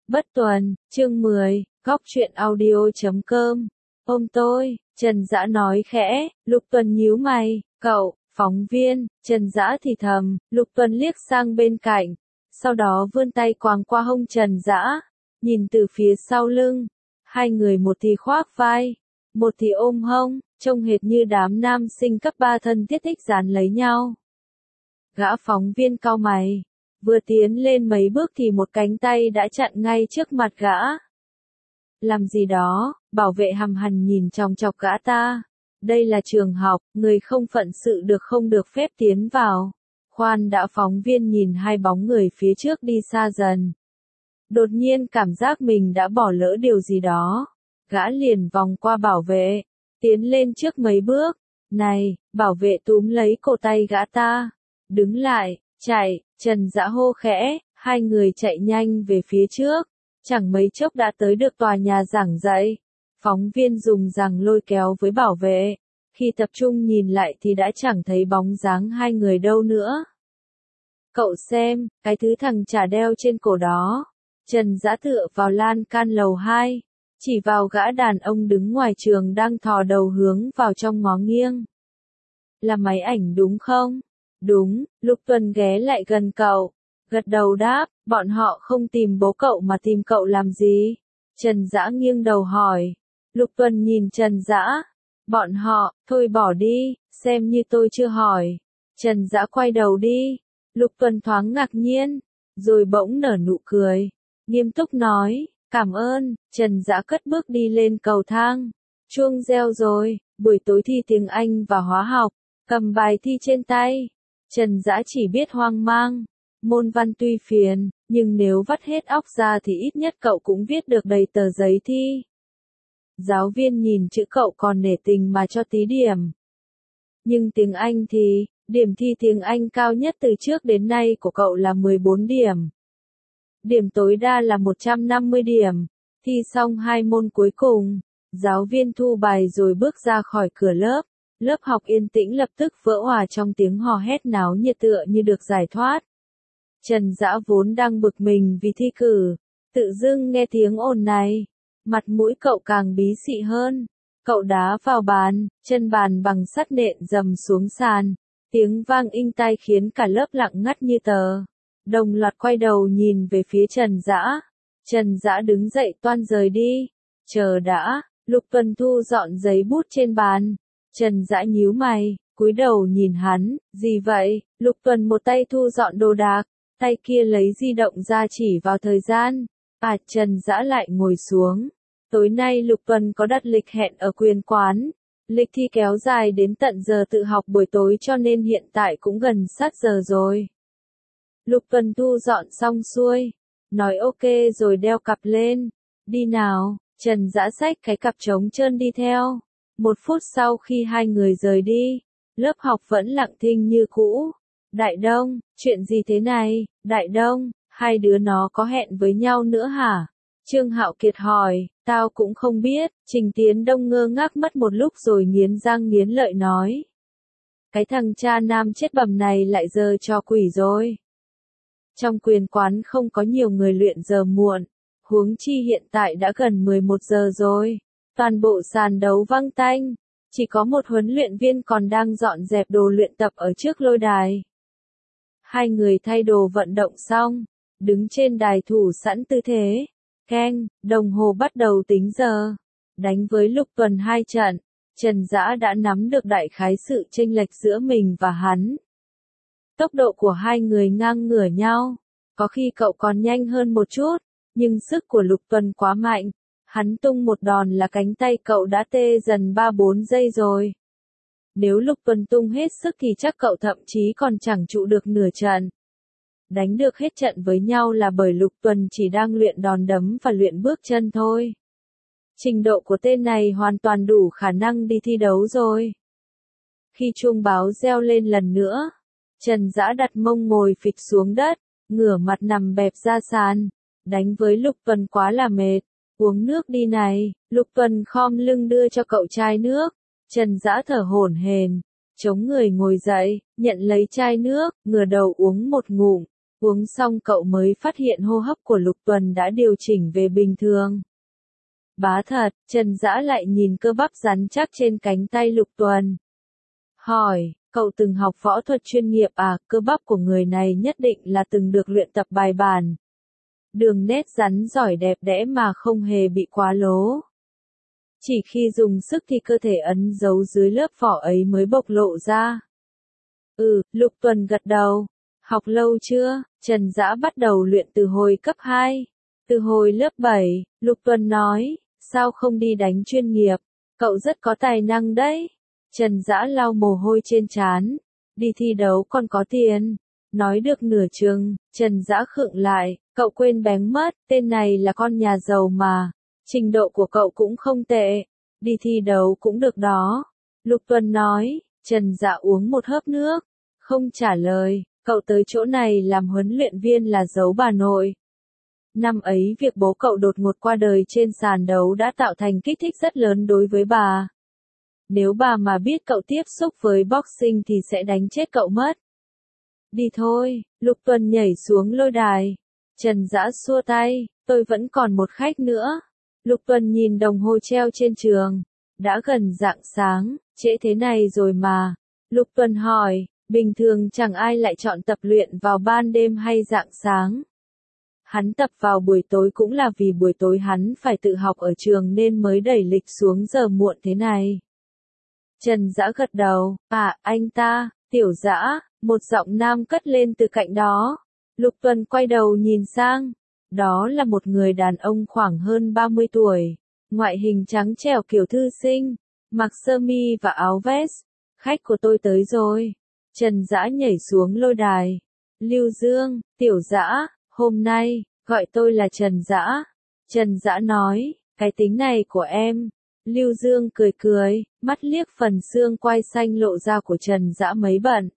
Bất Tuần, chương 10, góc truyện audio.com. Ôm tôi, Trần Dã nói khẽ. Lục Tuần nhíu mày. Cậu, phóng viên. Trần Dã thì thầm. Lục Tuần liếc sang bên cạnh, sau đó vươn tay quàng qua hông Trần Dã, nhìn từ phía sau lưng. Hai người một thì khoác vai, một thì ôm hông, trông hệt như đám nam sinh cấp 3 thân thiết thích dán lấy nhau. Gã phóng viên cau mày, vừa tiến lên mấy bước thì một cánh tay đã chặn ngay trước mặt gã. Làm gì đó? Bảo vệ hằm hằn nhìn chòng chọc gã ta. Đây là trường học, người không phận sự không được phép tiến vào. Khoan đã, phóng viên nhìn hai bóng người phía trước đi xa dần. Đột nhiên cảm giác mình đã bỏ lỡ điều gì đó. Gã liền vòng qua bảo vệ, tiến lên trước mấy bước. Này, bảo vệ túm lấy cổ tay gã ta. Đứng lại, chạy. Trần Dã hô khẽ, hai người chạy nhanh về phía trước. Chẳng mấy chốc đã tới được tòa nhà giảng dạy. Phóng viên dùng rằng lôi kéo với bảo vệ. Khi tập trung nhìn lại thì đã chẳng thấy bóng dáng hai người đâu nữa. Cậu xem, cái thứ thằng chả đeo trên cổ đó. Trần Dã tựa vào lan can lầu 2, chỉ vào gã đàn ông đứng ngoài trường đang thò đầu hướng vào trong ngó nghiêng. Là máy ảnh đúng không? Đúng. Lục Tuần ghé lại gần cậu, gật đầu đáp. Bọn họ không tìm bố cậu mà tìm cậu làm gì? Trần Dã nghiêng đầu hỏi. Lục Tuần nhìn Trần Dã. Bọn họ, thôi bỏ đi, xem như tôi chưa hỏi. Trần Dã quay đầu đi. Lục Tuần thoáng ngạc nhiên, rồi bỗng nở nụ cười, nghiêm túc nói, cảm ơn. Trần Dã cất bước đi lên cầu thang. Chuông reo rồi, buổi tối thi tiếng Anh và hóa học, cầm bài thi trên tay. Trần Dã chỉ biết hoang mang. Môn văn tuy phiền, nhưng nếu vắt hết óc ra thì ít nhất cậu cũng viết được đầy tờ giấy thi. Giáo viên nhìn chữ cậu còn nể tình mà cho tí điểm. Nhưng tiếng Anh thì, điểm thi tiếng Anh cao nhất từ trước đến nay của cậu là 14 điểm. Điểm tối đa là 150 điểm. Thi xong hai môn cuối cùng, giáo viên thu bài rồi bước ra khỏi cửa lớp. Lớp học yên tĩnh lập tức vỡ òa trong tiếng hò hét náo nhiệt tựa như được giải thoát. Trần Dã vốn đang bực mình vì thi cử, tự dưng nghe tiếng ồn này, mặt mũi cậu càng bí xị hơn. Cậu đá vào bàn, chân bàn bằng sắt nện dầm xuống sàn, tiếng vang inh tai khiến cả lớp lặng ngắt như tờ. Đồng loạt quay đầu nhìn về phía Trần Dã. Trần Dã đứng dậy toan rời đi. Chờ đã. Lục Tuần thu dọn giấy bút trên bàn. Trần Dã nhíu mày, cúi đầu nhìn hắn. Gì vậy? Lục Tuần một tay thu dọn đồ đạc, tay kia lấy di động ra chỉ vào thời gian. Trần Dã lại ngồi xuống. Tối nay Lục Tuần có đặt lịch hẹn ở quyền quán. Lịch thi kéo dài đến tận giờ tự học buổi tối cho nên hiện tại cũng gần sát giờ rồi. Lục Tuần thu dọn xong xuôi, nói ok rồi đeo cặp lên. Đi nào. Trần Dã xách cái cặp trống trơn đi theo. 1 phút sau khi hai người rời đi, lớp học vẫn lặng thinh như cũ. Đại Đông, chuyện gì thế này? Đại Đông, hai đứa nó có hẹn với nhau nữa hả? Trương Hạo Kiệt hỏi. Tao cũng không biết. Trình Tiến Đông ngơ ngác mất một lúc rồi nghiến răng nghiến lợi nói. Cái thằng cha nam chết bầm này lại giơ trò quỷ rồi. Trong quyền quán không có nhiều người luyện giờ muộn, huống chi hiện tại đã gần 11 giờ rồi. Toàn bộ sàn đấu vắng tanh, chỉ có một huấn luyện viên còn đang dọn dẹp đồ luyện tập ở trước lôi đài. Hai người thay đồ vận động xong, đứng trên đài thủ sẵn tư thế. Keng, đồng hồ bắt đầu tính giờ. Đánh với Lục Tuần 2 trận, Trần Dã đã nắm được đại khái sự chênh lệch giữa mình và hắn. Tốc độ của hai người ngang ngửa nhau, có khi cậu còn nhanh hơn một chút, nhưng sức của Lục Tuần quá mạnh. Hắn tung một đòn là cánh tay cậu đã tê dần 3-4 giây rồi. Nếu Lục Tuần tung hết sức thì chắc cậu thậm chí còn chẳng trụ được nửa trận. Đánh được hết trận với nhau là bởi Lục Tuần chỉ đang luyện đòn đấm và luyện bước chân thôi. Trình độ của tên này hoàn toàn đủ khả năng đi thi đấu rồi. Khi chuông báo reo lên lần nữa, Trần Dã đặt mông ngồi phịch xuống đất, ngửa mặt nằm bẹp ra sàn. Đánh với Lục Tuần quá là mệt. Uống nước đi này. Lục Tuần khom lưng đưa cho cậu chai nước. Trần Dã thở hổn hển, chống người ngồi dậy, nhận lấy chai nước, ngửa đầu uống một ngụm. Uống xong cậu mới phát hiện hô hấp của Lục Tuần đã điều chỉnh về bình thường. Bá thật, Trần Dã lại nhìn cơ bắp rắn chắc trên cánh tay Lục Tuần. Hỏi, cậu từng học võ thuật chuyên nghiệp à? Cơ bắp của người này nhất định là từng được luyện tập bài bản. Đường nét rắn giỏi đẹp đẽ mà không hề bị quá lố. Chỉ khi dùng sức thì cơ thể ẩn giấu dưới lớp vỏ ấy mới bộc lộ ra. Lục Tuần gật đầu. Học lâu chưa? Trần Dã bắt đầu luyện từ hồi cấp 2. Từ hồi lớp 7, Lục Tuần nói, sao không đi đánh chuyên nghiệp? Cậu rất có tài năng đấy. Trần Dã lau mồ hôi trên trán. Đi thi đấu còn có tiền. Nói được nửa chừng, Trần Dã khựng lại, cậu quên bén mất, tên này là con nhà giàu mà. Trình độ của cậu cũng không tệ. Đi thi đấu cũng được đó. Lục Tuần nói. Trần Dã uống một hớp nước. Không trả lời, cậu tới chỗ này làm huấn luyện viên là giấu bà nội. Năm ấy việc bố cậu đột ngột qua đời trên sàn đấu đã tạo thành kích thích rất lớn đối với bà. Nếu bà mà biết cậu tiếp xúc với boxing thì sẽ đánh chết cậu mất. Đi thôi, Lục Tuần nhảy xuống lôi đài. Trần Dã xua tay, tôi vẫn còn một khách nữa. Lục Tuần nhìn đồng hồ treo trên trường. Đã gần rạng sáng, trễ thế này rồi mà. Lục Tuần hỏi, bình thường chẳng ai lại chọn tập luyện vào ban đêm hay rạng sáng. Hắn tập vào buổi tối cũng là vì buổi tối hắn phải tự học ở trường nên mới đẩy lịch xuống giờ muộn thế này. Trần Dã gật đầu, anh ta, Tiểu Dã, một giọng nam cất lên từ cạnh đó. Lục Tuần quay đầu nhìn sang. Đó là một người đàn ông khoảng hơn 30 tuổi. Ngoại hình trắng trẻo kiểu thư sinh. Mặc sơ mi và áo vest. Khách của tôi tới rồi. Trần Dã nhảy xuống lôi đài. Lưu Dương, Tiểu Dã, hôm nay, gọi tôi là Trần Dã. Trần Dã nói, cái tính này của em. Lưu Dương cười cười, mắt liếc phần xương quai xanh lộ ra của Trần Dã mấy bận.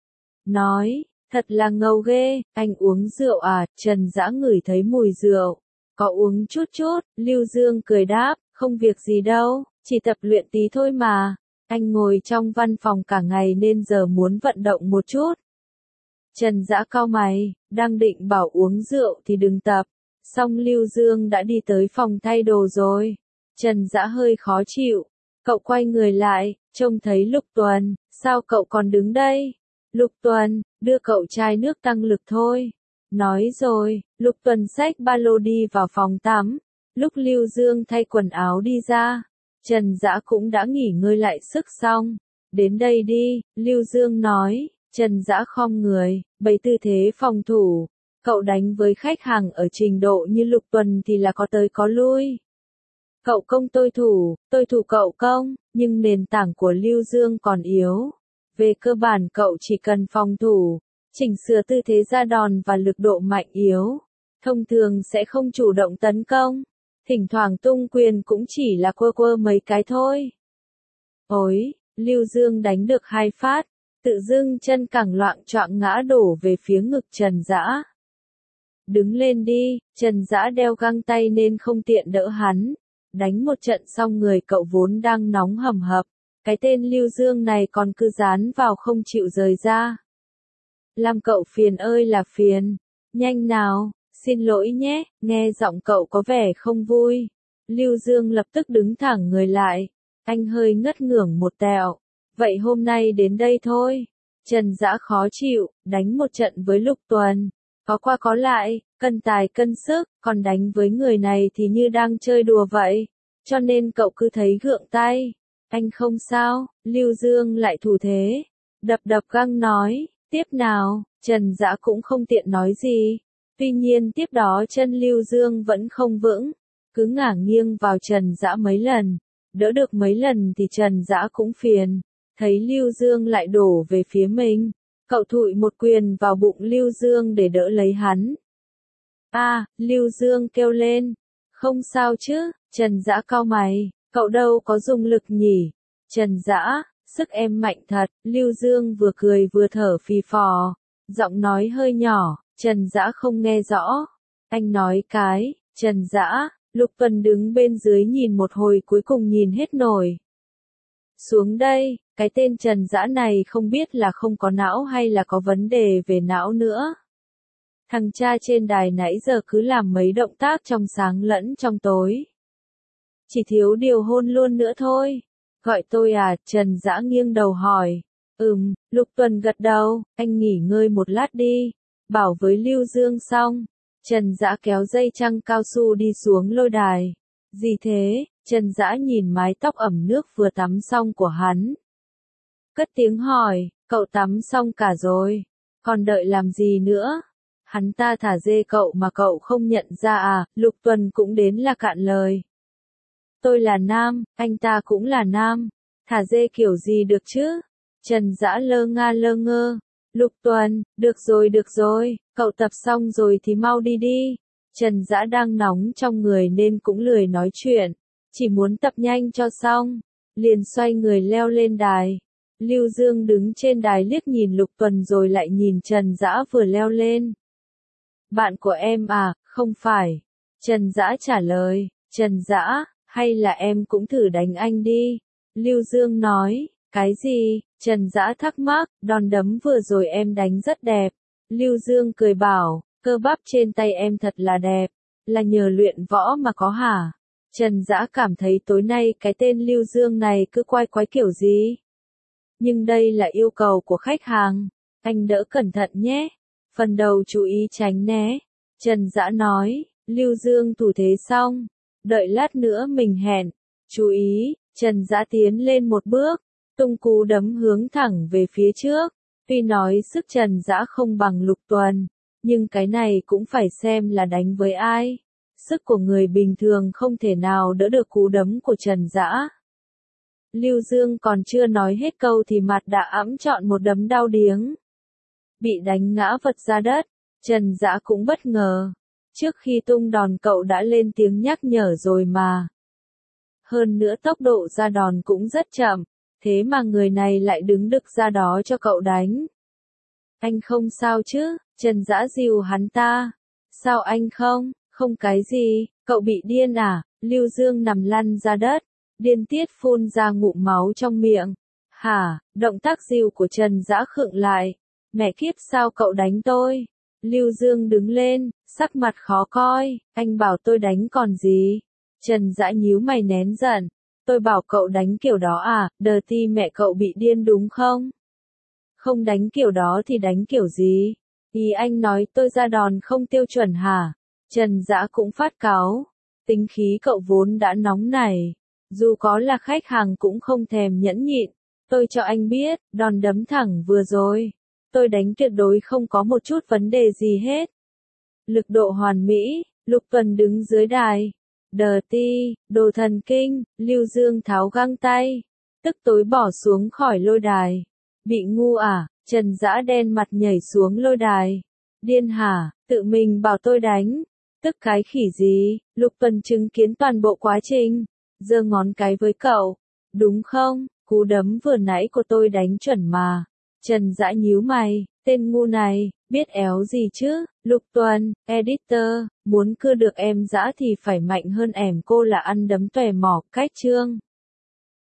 Nói, thật là ngầu ghê, anh uống rượu à? Trần Dã ngửi thấy mùi rượu. Có uống chút chút, Lưu Dương cười đáp, không việc gì đâu, chỉ tập luyện tí thôi mà. Anh ngồi trong văn phòng cả ngày nên giờ muốn vận động một chút. Trần Dã cau mày, đang định bảo uống rượu thì đừng tập. Xong Lưu Dương đã đi tới phòng thay đồ rồi. Trần Dã hơi khó chịu. Cậu quay người lại, trông thấy Lục Tuần, sao cậu còn đứng đây? Lục Tuần, đưa cậu chai nước tăng lực thôi. Nói rồi, Lục Tuần xách ba lô đi vào phòng tắm. Lúc Lưu Dương thay quần áo đi ra, Trần Dã cũng đã nghỉ ngơi lại sức xong. Đến đây đi, Lưu Dương nói. Trần Dã khom người, bày tư thế phòng thủ. Cậu đánh với khách hàng ở trình độ như Lục Tuần thì là có tới có lui. Cậu công tôi thủ cậu công, nhưng nền tảng của Lưu Dương còn yếu. Về cơ bản cậu chỉ cần phòng thủ, chỉnh sửa tư thế ra đòn và lực độ mạnh yếu. Thông thường sẽ không chủ động tấn công. Thỉnh thoảng tung quyền cũng chỉ là quơ quơ mấy cái thôi. Ôi, Lưu Dương đánh được 2 phát, tự dưng chân cẳng loạng choạng ngã đổ về phía ngực Trần Dã. Đứng lên đi, Trần Dã đeo găng tay nên không tiện đỡ hắn. Đánh một trận xong người cậu vốn đang nóng hầm hập. Cái tên Lưu Dương này còn cứ dán vào không chịu rời ra. Làm cậu phiền ơi là phiền. Nhanh nào, xin lỗi nhé, nghe giọng cậu có vẻ không vui. Lưu Dương lập tức đứng thẳng người lại. Anh hơi ngất ngưởng một tẹo. Vậy hôm nay đến đây thôi. Trần Dã khó chịu, đánh một trận với Lục Tuần. Có qua có lại, cân tài cân sức, còn đánh với người này thì như đang chơi đùa vậy. Cho nên cậu cứ thấy gượng tay. Anh không sao, Lưu Dương lại thủ thế. Đập găng nói, tiếp nào, Trần Dã cũng không tiện nói gì. Tuy nhiên tiếp đó chân Lưu Dương vẫn không vững, cứ ngả nghiêng vào Trần Dã mấy lần. Đỡ được mấy lần thì Trần Dã cũng phiền. Thấy Lưu Dương lại đổ về phía mình. Cậu thụi một quyền vào bụng Lưu Dương để đỡ lấy hắn. Lưu Dương kêu lên. Không sao chứ, Trần Dã cau mày, cậu đâu có dùng lực nhỉ. Trần Dã, sức em mạnh thật, Lưu Dương vừa cười vừa thở phì phò. Giọng nói hơi nhỏ, Trần Dã không nghe rõ. Anh nói cái, Trần Dã, Lục Tuần đứng bên dưới nhìn một hồi cuối cùng nhìn hết nổi. Xuống đây, cái tên Trần Dã này không biết là không có não hay là có vấn đề về não nữa. Thằng cha trên đài nãy giờ cứ làm mấy động tác trong sáng lẫn trong tối. Chỉ thiếu điều hôn luôn nữa thôi. Gọi tôi à, Trần Dã nghiêng đầu hỏi. Lục Tuần gật đầu, anh nghỉ ngơi một lát đi. Bảo với Lưu Dương xong. Trần Dã kéo dây trăng cao su đi xuống lôi đài. Gì thế? Trần Dã nhìn mái tóc ẩm nước vừa tắm xong của hắn. Cất tiếng hỏi, cậu tắm xong cả rồi. Còn đợi làm gì nữa? Hắn ta thả dê cậu mà cậu không nhận ra à? Lục Tuần cũng đến là cạn lời. Tôi là nam, anh ta cũng là nam. Thả dê kiểu gì được chứ? Trần Dã lơ ngơ. Lục Tuần, được rồi, cậu tập xong rồi thì mau đi đi. Trần Dã đang nóng trong người nên cũng lười nói chuyện, chỉ muốn tập nhanh cho xong. Liền xoay người leo lên đài. Lưu Dương đứng trên đài liếc nhìn Lục Tuần rồi lại nhìn Trần Dã vừa leo lên. Bạn của em à, không phải. Trần Dã trả lời, Trần Dã, hay là em cũng thử đánh anh đi. Lưu Dương nói, cái gì? Trần Dã thắc mắc, đòn đấm vừa rồi em đánh rất đẹp. Lưu Dương cười bảo, cơ bắp trên tay em thật là đẹp, là nhờ luyện võ mà có hả? Trần Dã cảm thấy tối nay cái tên Lưu Dương này cứ quái quái kiểu gì. Nhưng đây là yêu cầu của khách hàng, anh đỡ cẩn thận nhé. Phần đầu chú ý tránh né. Trần Dã nói, Lưu Dương thủ thế xong, đợi lát nữa mình hẹn. Chú ý, Trần Dã tiến lên một bước, tung cú đấm hướng thẳng về phía trước. Tuy nói sức Trần Dã không bằng Lục Tuần, nhưng cái này cũng phải xem là đánh với ai. Sức của người bình thường không thể nào đỡ được cú đấm của Trần Dã. Lưu Dương còn chưa nói hết câu thì mặt đã ẵm trọn một đấm đau điếng. Bị đánh ngã vật ra đất, Trần Dã cũng bất ngờ. Trước khi tung đòn cậu đã lên tiếng nhắc nhở rồi mà. Hơn nữa tốc độ ra đòn cũng rất chậm, thế mà người này lại đứng đực ra đó cho cậu đánh. Anh không sao chứ? Trần Dã dìu hắn ta. Sao anh không? Không cái gì, cậu bị điên à? Lưu Dương nằm lăn ra đất, điên tiết phun ra ngụm máu trong miệng. Hả? Động tác dìu của Trần Dã khựng lại. Mẹ kiếp sao cậu đánh tôi? Lưu Dương đứng lên, sắc mặt khó coi, anh bảo tôi đánh còn gì? Trần Dã nhíu mày nén giận. Tôi bảo cậu đánh kiểu đó à, đờ ti mẹ cậu bị điên đúng không? Không đánh kiểu đó thì đánh kiểu gì? Ý anh nói tôi ra đòn không tiêu chuẩn hả? Trần Dã cũng phát cáu. Tính khí cậu vốn đã nóng này. Dù có là khách hàng cũng không thèm nhẫn nhịn. Tôi cho anh biết, đòn đấm thẳng vừa rồi. Tôi đánh tuyệt đối không có một chút vấn đề gì hết. Lực độ hoàn mỹ, Lục Tuần đứng dưới đài. Đờ ti, đồ thần kinh, Lưu Dương tháo găng tay. Tức tối bỏ xuống khỏi lôi đài. Bị ngu à? Trần Dã đen mặt nhảy xuống lôi đài. Điên hả? Tự mình bảo tôi đánh. Tức cái khỉ gì? Lục Tuần chứng kiến toàn bộ quá trình. Giơ ngón cái với cậu. Đúng không? Cú đấm vừa nãy của tôi đánh chuẩn mà. Trần Dã nhíu mày. Tên ngu này, biết éo gì chứ? Lục Tuần, editor, muốn cưa được em Dã thì phải mạnh hơn em cô là ăn đấm tòe mỏ, cách chương.